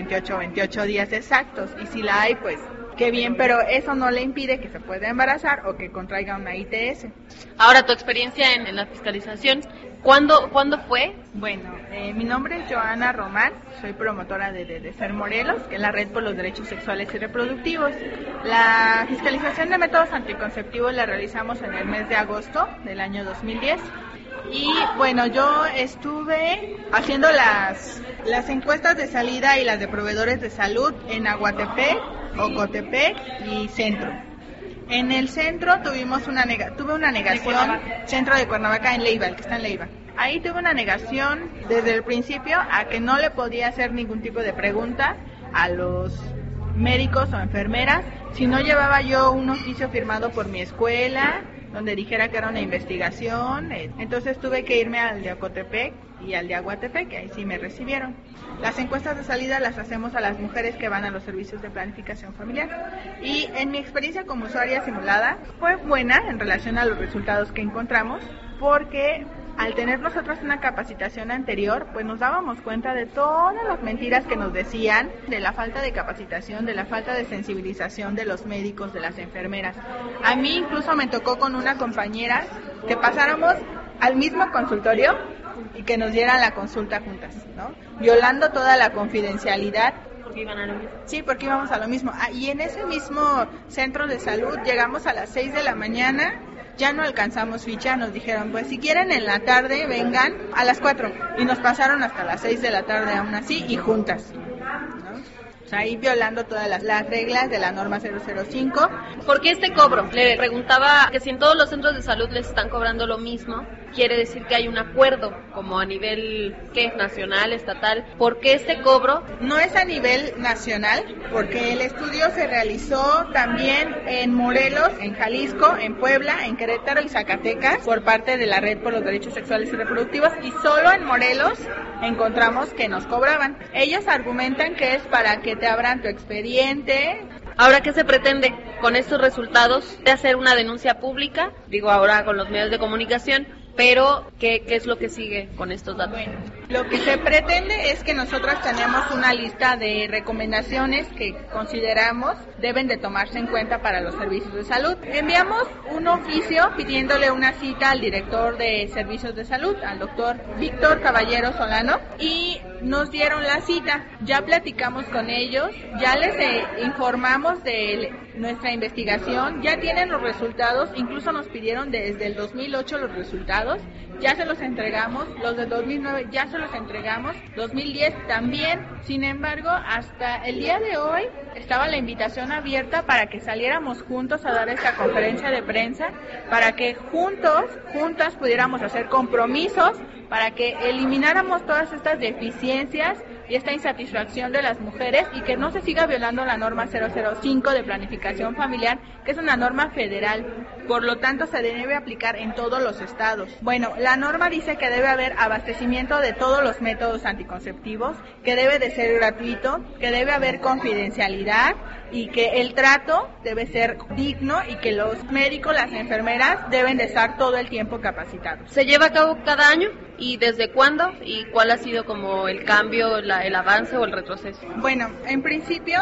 Speaker 7: 28 días exactos, y si la hay, pues qué bien, pero eso no le impide que se pueda embarazar o que contraiga una ITS.
Speaker 2: Ahora, tu experiencia en la fiscalización, ¿cuándo fue?
Speaker 7: Bueno, mi nombre es Joana Román, soy promotora de DDCER Morelos, que es la Red por los Derechos Sexuales y Reproductivos. La fiscalización de métodos anticonceptivos la realizamos en el mes de agosto del año 2010. Y bueno, yo estuve haciendo las encuestas de salida y las de proveedores de salud en Aguatepec, Ocotepec y Centro. En el centro tuve una negación, centro de Cuernavaca, en Leiva, el que está en Leiva. Ahí tuve una negación desde el principio a que no le podía hacer ningún tipo de pregunta a los médicos o enfermeras si no llevaba yo un oficio firmado por mi escuela, donde dijera que era una investigación. Entonces tuve que irme al de Ocotepec y al de Aguatepec, que ahí sí me recibieron. Las encuestas de salida las hacemos a las mujeres que van a los servicios de planificación familiar. Y en mi experiencia como usuaria simulada fue buena en relación a los resultados que encontramos, porque al tener nosotros una capacitación anterior, pues nos dábamos cuenta de todas las mentiras que nos decían, de la falta de capacitación, de la falta de sensibilización de los médicos, de las enfermeras. A mí incluso me tocó con una compañera que pasáramos al mismo consultorio y que nos dieran la consulta juntas, ¿no? Violando toda la confidencialidad.
Speaker 2: Porque iban a lo mismo.
Speaker 7: Sí, porque íbamos a lo mismo. Y en ese mismo centro de salud llegamos a las 6 de la mañana, ya no alcanzamos ficha, nos dijeron, pues si quieren en la tarde vengan a las 4, y nos pasaron hasta las 6 de la tarde aún así y juntas, ¿no? O sea, ahí violando todas las reglas de la norma 005.
Speaker 2: ¿Por qué este cobro? Le preguntaba que si en todos los centros de salud les están cobrando lo mismo, quiere decir que hay un acuerdo, como a nivel, ¿qué? Nacional, estatal. ¿Por qué este cobro?
Speaker 7: No es a nivel nacional, porque el estudio se realizó también en Morelos, en Jalisco, en Puebla, en Querétaro y Zacatecas, por parte de la Red por los Derechos Sexuales y Reproductivos, y solo en Morelos encontramos que nos cobraban. Ellos argumentan que es para que te abran tu expediente.
Speaker 2: Ahora, ¿qué se pretende con estos resultados? De hacer una denuncia pública, digo ahora con los medios de comunicación, pero ¿qué es lo que sigue con estos datos?
Speaker 7: Bueno, lo que se pretende es que nosotras tenemos una lista de recomendaciones que consideramos deben de tomarse en cuenta para los servicios de salud. Enviamos un oficio pidiéndole una cita al director de servicios de salud, al doctor Víctor Caballero Solano, y nos dieron la cita. Ya platicamos con ellos, ya les informamos de nuestra investigación, ya tienen los resultados, incluso nos pidieron desde el 2008 los resultados, ya se los entregamos, los de 2009 ya se los entregamos, 2010 también. Sin embargo, hasta el día de hoy estaba la invitación abierta para que saliéramos juntos a dar esta conferencia de prensa, para que juntas pudiéramos hacer compromisos, para que elimináramos todas estas deficiencias y esta insatisfacción de las mujeres y que no se siga violando la norma 005 de planificación familiar, que es una norma federal, por lo tanto se debe aplicar en todos los estados. Bueno, la norma dice que debe haber abastecimiento de todos los métodos anticonceptivos, que debe de ser gratuito, que debe haber confidencialidad y que el trato debe ser digno y que los médicos, las enfermeras deben de estar todo el tiempo capacitados.
Speaker 2: ¿Se lleva a cabo cada año? ¿Y desde cuándo? ¿Y cuál ha sido como el cambio, el avance o el retroceso?
Speaker 7: Bueno, en principio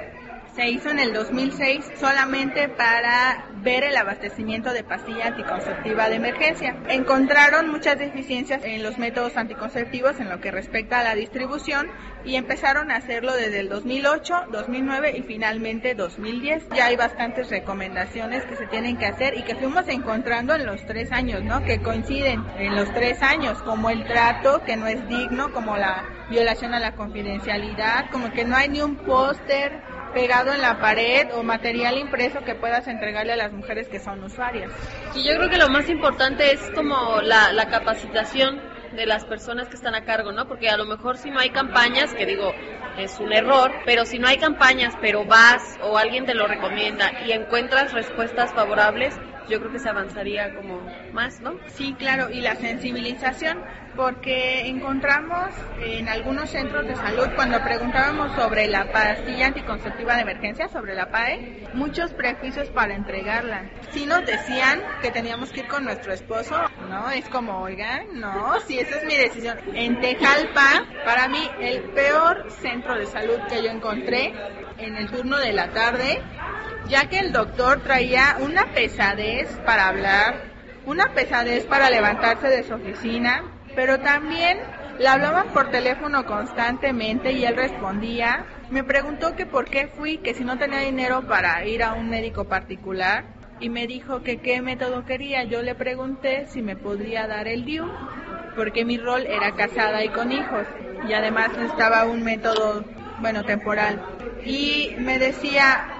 Speaker 7: se hizo en el 2006 solamente para ver el abastecimiento de pastilla anticonceptiva de emergencia. Encontraron muchas deficiencias en los métodos anticonceptivos en lo que respecta a la distribución y empezaron a hacerlo desde el 2008, 2009 y finalmente 2010. Ya hay bastantes recomendaciones que se tienen que hacer y que fuimos encontrando en los 3 años, ¿no? Que coinciden en los 3 años, como el trato que no es digno, como la violación a la confidencialidad, como que no hay ni un póster pegado en la pared o material impreso que puedas entregarle a las mujeres que son usuarias.
Speaker 2: Y yo creo que lo más importante es como la capacitación de las personas que están a cargo, ¿no? Porque a lo mejor si no hay campañas, que digo, es un error, pero si no hay campañas, pero vas o alguien te lo recomienda y encuentras respuestas favorables, yo creo que se avanzaría como más, ¿no?
Speaker 7: Sí, claro, y la sensibilización, porque encontramos en algunos centros de salud, cuando preguntábamos sobre la pastilla anticonceptiva de emergencia, sobre la PAE, muchos prejuicios para entregarla. Sí nos decían que teníamos que ir con nuestro esposo, ¿no? Es como, oigan, no, si esa es mi decisión. En Tejalpa, para mí, el peor centro de salud que yo encontré en el turno de la tarde, ya que el doctor traía una pesadez para hablar, una pesadez para levantarse de su oficina, pero también le hablaban por teléfono constantemente y él respondía. Me preguntó que por qué fui, que si no tenía dinero para ir a un médico particular, y me dijo que qué método quería. Yo le pregunté si me podría dar el DIU, porque mi rol era casada y con hijos, y además necesitaba un método, temporal. Y me decía,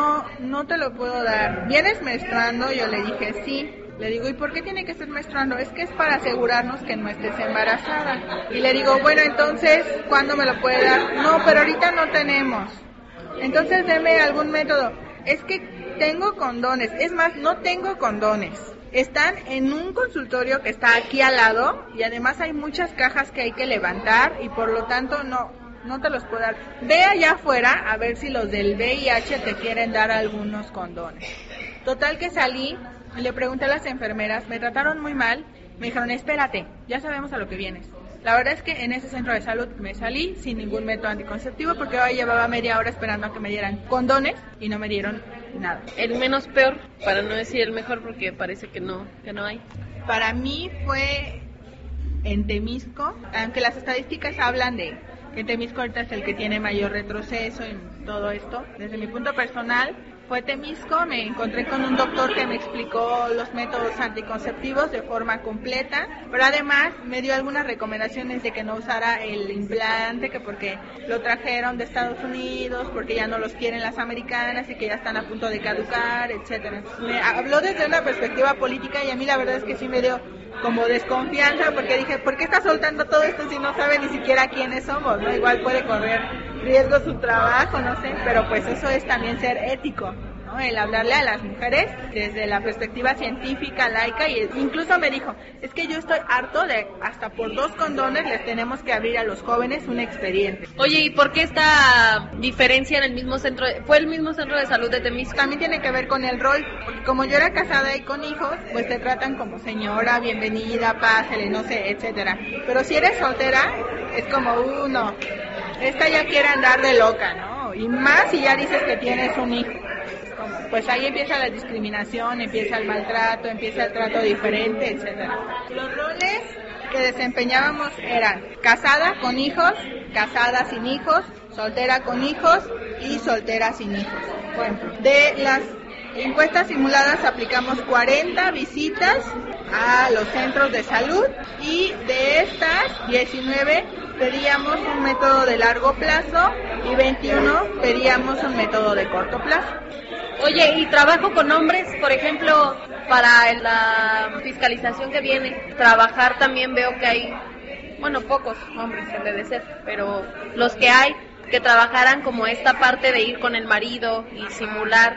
Speaker 7: no te lo puedo dar. ¿Vienes menstruando? Yo le dije, sí. Le digo, ¿y por qué tiene que ser menstruando? Es que es para asegurarnos que no estés embarazada. Y le digo, bueno, entonces, ¿cuándo me lo puede dar? No, pero ahorita no tenemos. Entonces, deme algún método. Es que tengo condones. Es más, no tengo condones. Están en un consultorio que está aquí al lado y además hay muchas cajas que hay que levantar y por lo tanto no te los puedo dar. Ve allá afuera a ver si los del VIH te quieren dar algunos condones. Total que salí, le pregunté a las enfermeras, me trataron muy mal, me dijeron, espérate, ya sabemos a lo que vienes. La verdad es que en ese centro de salud me salí sin ningún método anticonceptivo porque hoy llevaba media hora esperando a que me dieran condones y no me dieron nada.
Speaker 2: El menos peor, para no decir el mejor porque parece que no hay.
Speaker 7: Para mí fue en Temisco, aunque las estadísticas hablan de que Temisco ahorita es el que tiene mayor retroceso en todo esto. Desde mi punto personal, fue Temisco, me encontré con un doctor que me explicó los métodos anticonceptivos de forma completa, pero además me dio algunas recomendaciones de que no usara el implante, que porque lo trajeron de Estados Unidos, porque ya no los quieren las americanas y que ya están a punto de caducar, etcétera. Me habló desde una perspectiva política y a mí la verdad es que sí me dio como desconfianza, porque dije, ¿por qué está soltando todo esto si no sabe ni siquiera quiénes somos, ¿no? Igual puede correr riesgo su trabajo, no sé, pero pues eso es también ser ético, ¿no? El hablarle a las mujeres desde la perspectiva científica, laica, y incluso me dijo, es que yo estoy harto de, hasta por 2 condones les tenemos que abrir a los jóvenes un expediente.
Speaker 2: Oye, ¿y por qué esta diferencia en el mismo centro? ¿Fue el mismo centro de salud de Temisco?
Speaker 7: También tiene que ver con el rol, porque como yo era casada y con hijos, pues te tratan como señora, bienvenida, pásele, no sé, etcétera. Pero si eres soltera, es como uno, esta ya quiere andar de loca, ¿no? Y más si ya dices que tienes un hijo. Pues ahí empieza la discriminación, empieza el maltrato, empieza el trato diferente, etcétera. Los roles que desempeñábamos eran casada con hijos, casada sin hijos, soltera con hijos y soltera sin hijos. Bueno, de las encuestas simuladas aplicamos 40 visitas a los centros de salud y de estas 19 pedíamos un método de largo plazo y 21 pedíamos un método de corto plazo.
Speaker 2: Oye, ¿y trabajo con hombres, por ejemplo, para la fiscalización que viene? Trabajar también veo que hay, bueno, pocos hombres debe de ser, pero los que hay que trabajaran como esta parte de ir con el marido y simular,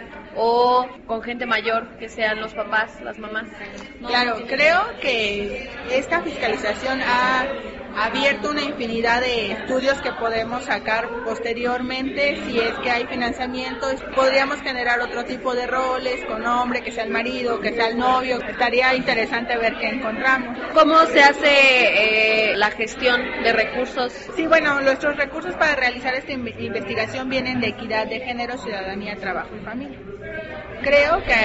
Speaker 2: o con gente mayor, que sean los papás, las mamás. ¿No?
Speaker 7: Claro, creo que esta fiscalización ha abierto una infinidad de estudios que podemos sacar posteriormente. Si es que hay financiamiento, podríamos generar otro tipo de roles con hombre, que sea el marido, que sea el novio. Estaría interesante ver qué encontramos.
Speaker 2: ¿Cómo se hace la gestión de recursos?
Speaker 7: Sí, bueno, nuestros recursos para realizar esta investigación vienen de Equidad de Género, Ciudadanía, Trabajo y Familia. Creo que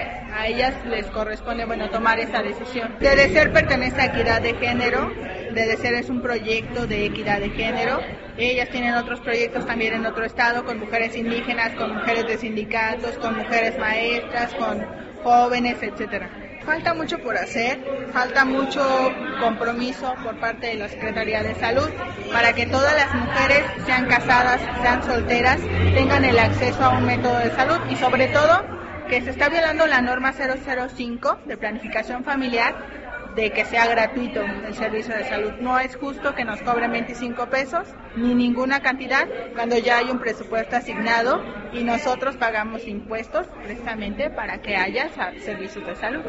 Speaker 7: a ellas les corresponde, bueno, tomar esa decisión. DDCER pertenece a Equidad de Género. DDCER es un proyecto de equidad de género. Ellas tienen otros proyectos también en otro estado, con mujeres indígenas, con mujeres de sindicatos, con mujeres maestras, con jóvenes, etcétera. Falta mucho por hacer, falta mucho compromiso por parte de la Secretaría de Salud para que todas las mujeres, sean casadas, sean solteras, tengan el acceso a un método de salud y sobre todo que se está violando la norma 005 de planificación familiar de que sea gratuito el servicio de salud. No es justo que nos cobren 25 pesos ni ninguna cantidad cuando ya hay un presupuesto asignado y nosotros pagamos impuestos precisamente para que haya servicios de salud.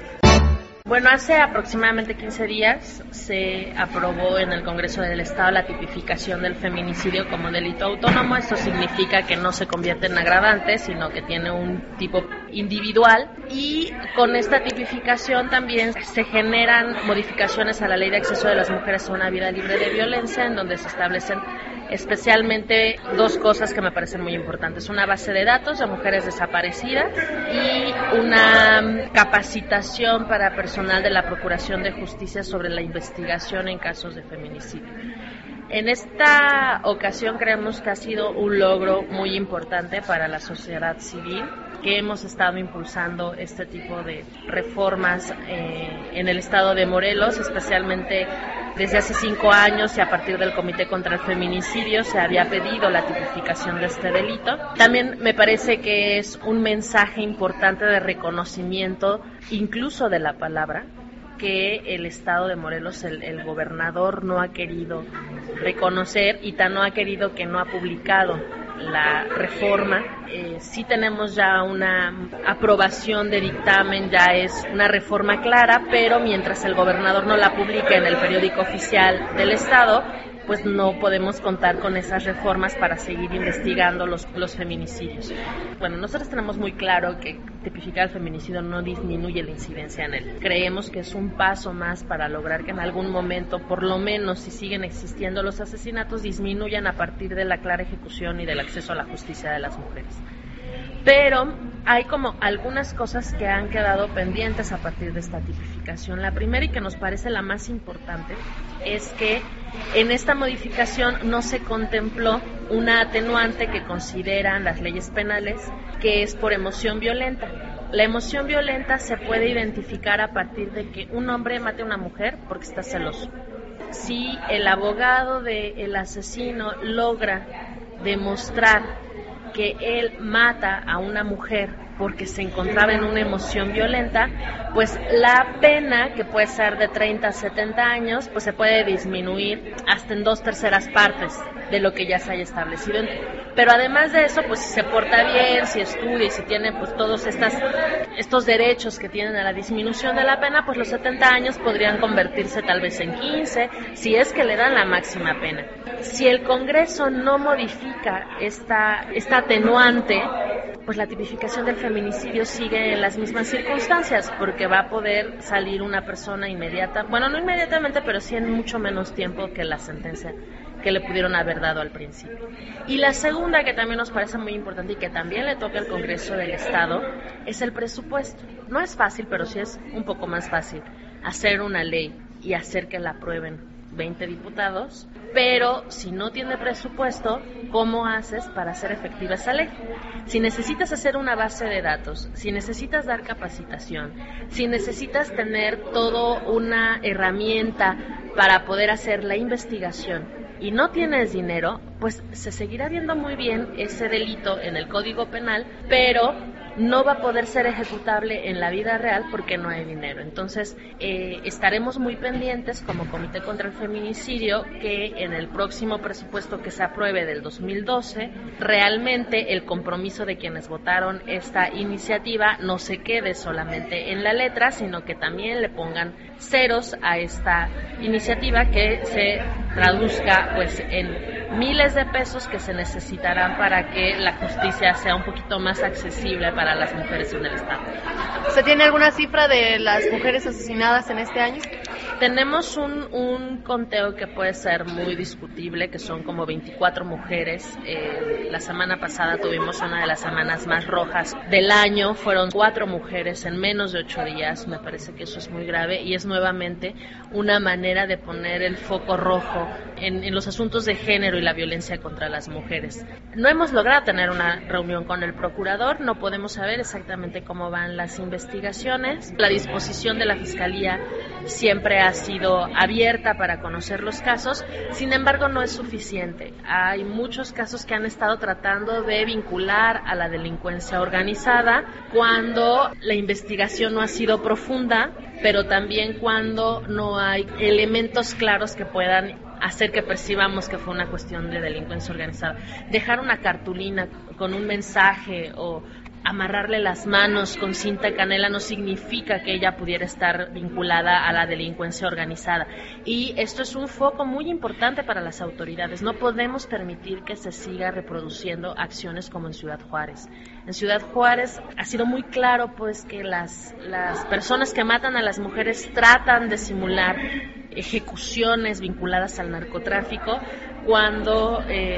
Speaker 8: Bueno, hace aproximadamente 15 días se aprobó en el Congreso del Estado la tipificación del feminicidio como delito autónomo. Esto significa que no se convierte en agravante, sino que tiene un tipo individual. Y con esta tipificación también se generan modificaciones a la Ley de Acceso de las Mujeres a una Vida Libre de Violencia, en donde se establecen especialmente 2 cosas que me parecen muy importantes: una base de datos de mujeres desaparecidas y una capacitación para personal de la Procuración de Justicia sobre la investigación en casos de feminicidio. En esta ocasión creemos que ha sido un logro muy importante para la sociedad civil, que hemos estado impulsando este tipo de reformas en el estado de Morelos, especialmente desde hace 5 años y a partir del Comité contra el Feminicidio se había pedido la tipificación de este delito. También me parece que es un mensaje importante de reconocimiento, incluso de la palabra, que el estado de Morelos, el gobernador no ha querido reconocer y tan no ha querido que no ha publicado la reforma. Sí tenemos ya una aprobación de dictamen, ya es una reforma clara, pero mientras el gobernador no la publique en el periódico oficial del estado, pues no podemos contar con esas reformas para seguir investigando los feminicidios. Bueno, nosotros tenemos muy claro que tipificar el feminicidio no disminuye la incidencia en él. Creemos que es un paso más para lograr que en algún momento, por lo menos si siguen existiendo los asesinatos, disminuyan a partir de la clara ejecución y del acceso a la justicia de las mujeres. Pero hay como algunas cosas que han quedado pendientes a partir de esta tipificación. La primera, y que nos parece la más importante, es que en esta modificación no se contempló una atenuante que consideran las leyes penales, que es por emoción violenta. La emoción violenta se puede identificar a partir de que un hombre mate a una mujer porque está celoso. Si el abogado del asesino logra demostrar que él mata a una mujer porque se encontraba en una emoción violenta, pues la pena, que puede ser de 30 a 70 años, pues se puede disminuir hasta en 2/3 partes de lo que ya se haya establecido. Pero además de eso, pues si se porta bien, si estudia y si tiene pues todos estos derechos que tienen a la disminución de la pena, pues los 70 años podrían convertirse tal vez en 15, si es que le dan la máxima pena. Si el Congreso no modifica esta atenuante, pues la tipificación del feminicidio sigue en las mismas circunstancias, porque va a poder salir una persona inmediata, bueno, no inmediatamente, pero sí en mucho menos tiempo que la sentencia que le pudieron haber dado al principio. Y la segunda, que también nos parece muy importante y que también le toca al Congreso del Estado, es el presupuesto. No es fácil, pero sí es un poco más fácil hacer una ley y hacer que la aprueben 20 diputados, pero si no tiene presupuesto, ¿cómo haces para hacer efectiva esa ley? Si necesitas hacer una base de datos, si necesitas dar capacitación, si necesitas tener toda una herramienta para poder hacer la investigación y no tienes dinero, pues se seguirá viendo muy bien ese delito en el Código Penal, pero no va a poder ser ejecutable en la vida real porque no hay dinero. Entonces, estaremos muy pendientes como Comité contra el Feminicidio que en el próximo presupuesto que se apruebe del 2012, realmente el compromiso de quienes votaron esta iniciativa no se quede solamente en la letra, sino que también le pongan ceros a esta iniciativa, que se traduzca pues en miles de pesos que se necesitarán para que la justicia sea un poquito más accesible para las mujeres en el Estado.
Speaker 2: ¿Se tiene alguna cifra de las mujeres asesinadas en este año?
Speaker 8: Tenemos un conteo que puede ser muy discutible, que son como 24 mujeres. La semana pasada tuvimos una de las semanas más rojas del año, fueron 4 mujeres en menos de 8 días. Me parece que eso es muy grave y es nuevamente una manera de poner el foco rojo en los asuntos de género y la violencia contra las mujeres. No hemos logrado tener una reunión con el procurador, no podemos saber exactamente cómo van las investigaciones. La disposición de la Fiscalía siempre ha sido abierta para conocer los casos, sin embargo no es suficiente. Hay muchos casos que han estado tratando de vincular a la delincuencia organizada cuando la investigación no ha sido profunda, pero también cuando no hay elementos claros que puedan hacer que percibamos que fue una cuestión de delincuencia organizada. Dejar una cartulina con un mensaje o amarrarle las manos con cinta canela no significa que ella pudiera estar vinculada a la delincuencia organizada. Y esto es un foco muy importante para las autoridades. No podemos permitir que se siga reproduciendo acciones como en Ciudad Juárez. En Ciudad Juárez ha sido muy claro pues que las personas que matan a las mujeres tratan de simular ejecuciones vinculadas al narcotráfico, cuando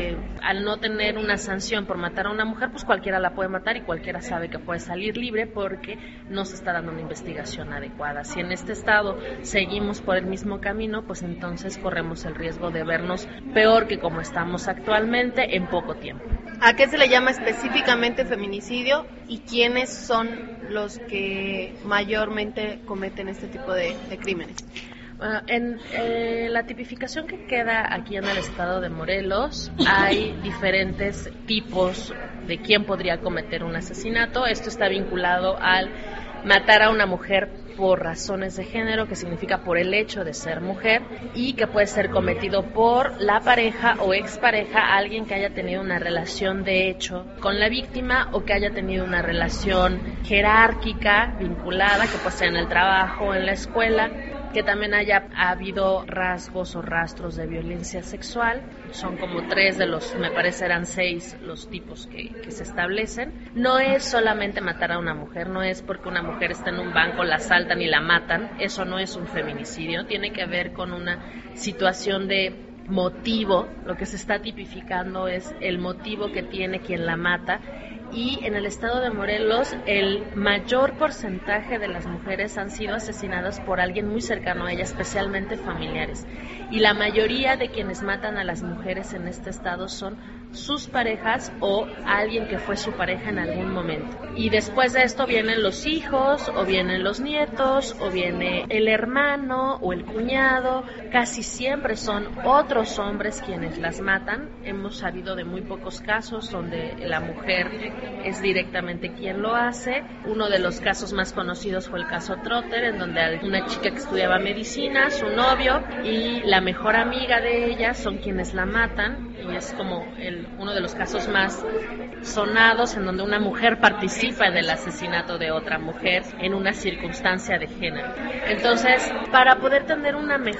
Speaker 8: al no tener una sanción por matar a una mujer, pues cualquiera la puede matar y cualquiera sabe que puede salir libre porque no se está dando una investigación adecuada. Si en este estado seguimos por el mismo camino, pues entonces corremos el riesgo de vernos peor que como estamos actualmente en poco tiempo.
Speaker 2: ¿A qué se le llama específicamente feminicidio y quiénes son los que mayormente cometen este tipo de crímenes?
Speaker 8: En la tipificación que queda aquí en el estado de Morelos hay diferentes tipos de quién podría cometer un asesinato. Esto está vinculado al matar a una mujer por razones de género, que significa por el hecho de ser mujer, y que puede ser cometido por la pareja o expareja, alguien que haya tenido una relación de hecho con la víctima o que haya tenido una relación jerárquica vinculada, que puede ser en el trabajo o en la escuela, que también haya habido rasgos o rastros de violencia sexual. Son como 3 de los, me parece eran 6 los tipos que se establecen. No es solamente matar a una mujer, no es porque una mujer está en un banco, la asaltan y la matan, eso no es un feminicidio, tiene que ver con una situación de motivo. Lo que se está tipificando es el motivo que tiene quien la mata. Y en el estado de Morelos el mayor porcentaje de las mujeres han sido asesinadas por alguien muy cercano a ellas, especialmente familiares. Y la mayoría de quienes matan a las mujeres en este estado son sus parejas o alguien que fue su pareja en algún momento. Y después de esto vienen los hijos, o vienen los nietos, o viene el hermano o el cuñado. Casi siempre son otros hombres quienes las matan. Hemos sabido de muy pocos casos donde la mujer es directamente quien lo hace. Uno de los casos más conocidos fue el caso Trotter, en donde una chica que estudiaba medicina, su novio y la mejor amiga de ella son quienes la matan, y es como uno de los casos más sonados en donde una mujer participa en el asesinato de otra mujer en una circunstancia de género. Entonces, para poder tener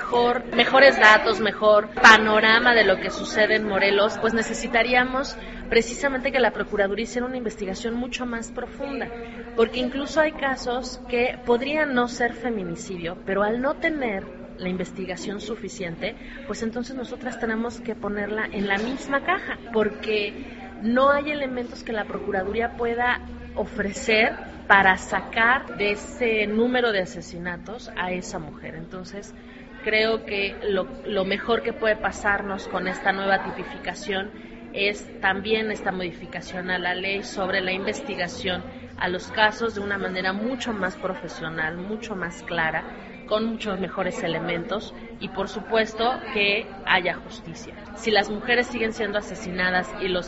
Speaker 8: mejores datos, mejor panorama de lo que sucede en Morelos, pues necesitaríamos precisamente que la Procuraduría hiciera una investigación mucho más profunda, porque incluso hay casos que podrían no ser feminicidio, pero al no tener la investigación suficiente, pues entonces nosotras tenemos que ponerla en la misma caja, porque no hay elementos que la Procuraduría pueda ofrecer para sacar de ese número de asesinatos a esa mujer. Entonces, creo que lo mejor que puede pasarnos con esta nueva tipificación es también esta modificación a la ley sobre la investigación a los casos de una manera mucho más profesional, mucho más clara, con muchos mejores elementos, y por supuesto que haya justicia. Si las mujeres siguen siendo asesinadas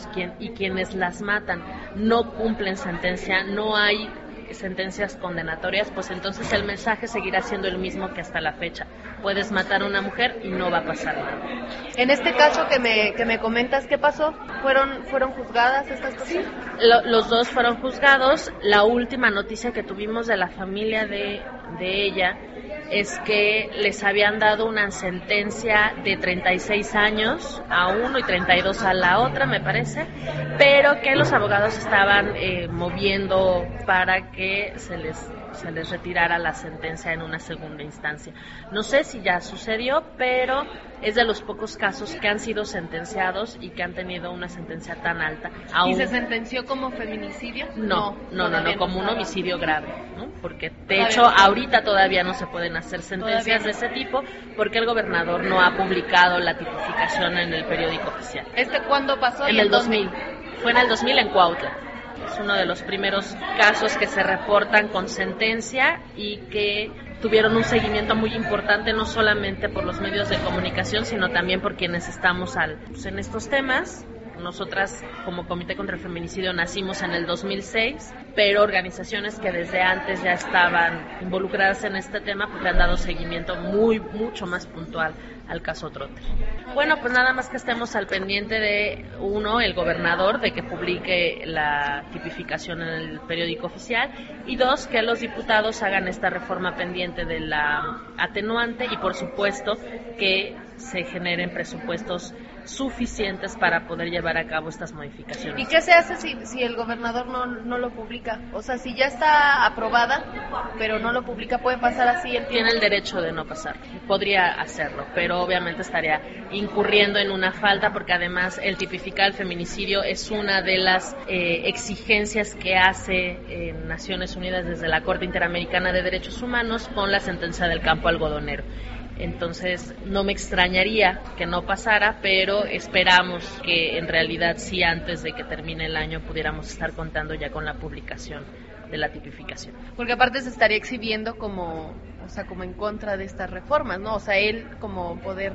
Speaker 8: y quienes las matan no cumplen sentencia, no hay sentencias condenatorias, pues entonces el mensaje seguirá siendo el mismo que hasta la fecha. Puedes matar a una mujer y no va a pasar nada.
Speaker 2: En este caso que me comentas, ¿qué pasó? ¿Fueron juzgadas estas cosas? Sí.
Speaker 8: Los dos fueron juzgados. La última noticia que tuvimos de la familia de ella es que les habían dado una sentencia de 36 años a uno y 32 a la otra, me parece, pero que los abogados estaban moviendo para que se les retirara la sentencia en una segunda instancia. No sé si ya sucedió, pero es de los pocos casos que han sido sentenciados y que han tenido una sentencia tan alta.
Speaker 2: ¿Y se sentenció como feminicidio?
Speaker 8: No, como un homicidio grave, ¿no? Porque de hecho ahorita todavía no se pueden hacer sentencias de ese tipo porque el gobernador no ha publicado la tipificación en el periódico oficial.
Speaker 2: ¿Cuándo pasó?
Speaker 8: En el 2000. Fue en el 2000 en Cuautla. Es uno de los primeros casos que se reportan con sentencia y que tuvieron un seguimiento muy importante, no solamente por los medios de comunicación, sino también por quienes estamos en estos temas. Nosotras, como Comité contra el Feminicidio, nacimos en el 2006, pero organizaciones que desde antes ya estaban involucradas en este tema, pues le han dado seguimiento mucho más puntual al caso Trotter. Bueno, pues nada más que estemos al pendiente de, uno, el gobernador, de que publique la tipificación en el periódico oficial, y dos, que los diputados hagan esta reforma pendiente de la atenuante y, por supuesto, que se generen presupuestos suficientes para poder llevar a cabo estas modificaciones.
Speaker 2: ¿Y qué se hace si el gobernador no lo publica? O sea, si ya está aprobada, pero no lo publica, ¿puede pasar así el tiempo?
Speaker 8: Tiene el derecho de no pasar, podría hacerlo, pero obviamente estaría incurriendo en una falta, porque además el tipificar el feminicidio es una de las exigencias que hace Naciones Unidas desde la Corte Interamericana de Derechos Humanos con la sentencia del campo algodonero. Entonces no me extrañaría que no pasara, pero esperamos que en realidad sí, antes de que termine el año pudiéramos estar contando ya con la publicación de la tipificación.
Speaker 2: Porque aparte se estaría exhibiendo como en contra de estas reformas, ¿no? O sea, él como poder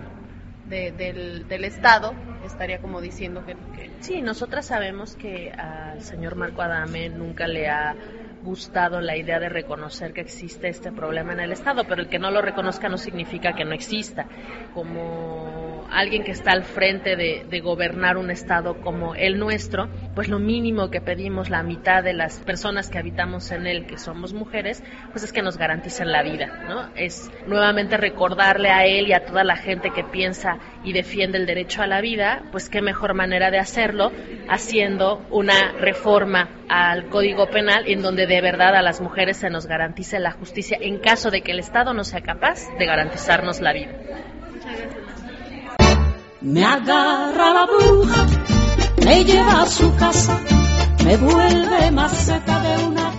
Speaker 2: del Estado estaría como diciendo que...
Speaker 8: Sí, nosotras sabemos que al señor Marco Adame nunca le ha gustado la idea de reconocer que existe este problema en el Estado, pero el que no lo reconozca no significa que no exista. Como alguien que está al frente de gobernar un Estado como el nuestro, pues lo mínimo que pedimos la mitad de las personas que habitamos en él, que somos mujeres, pues es que nos garanticen la vida, ¿no? Es nuevamente recordarle a él y a toda la gente que piensa y defiende el derecho a la vida, pues qué mejor manera de hacerlo haciendo una reforma al Código Penal en donde de verdad a las mujeres se nos garantice la justicia en caso de que el Estado no sea capaz de garantizarnos la vida.
Speaker 1: Me agarra la bruja, me lleva a su casa, me vuelve más cerca de una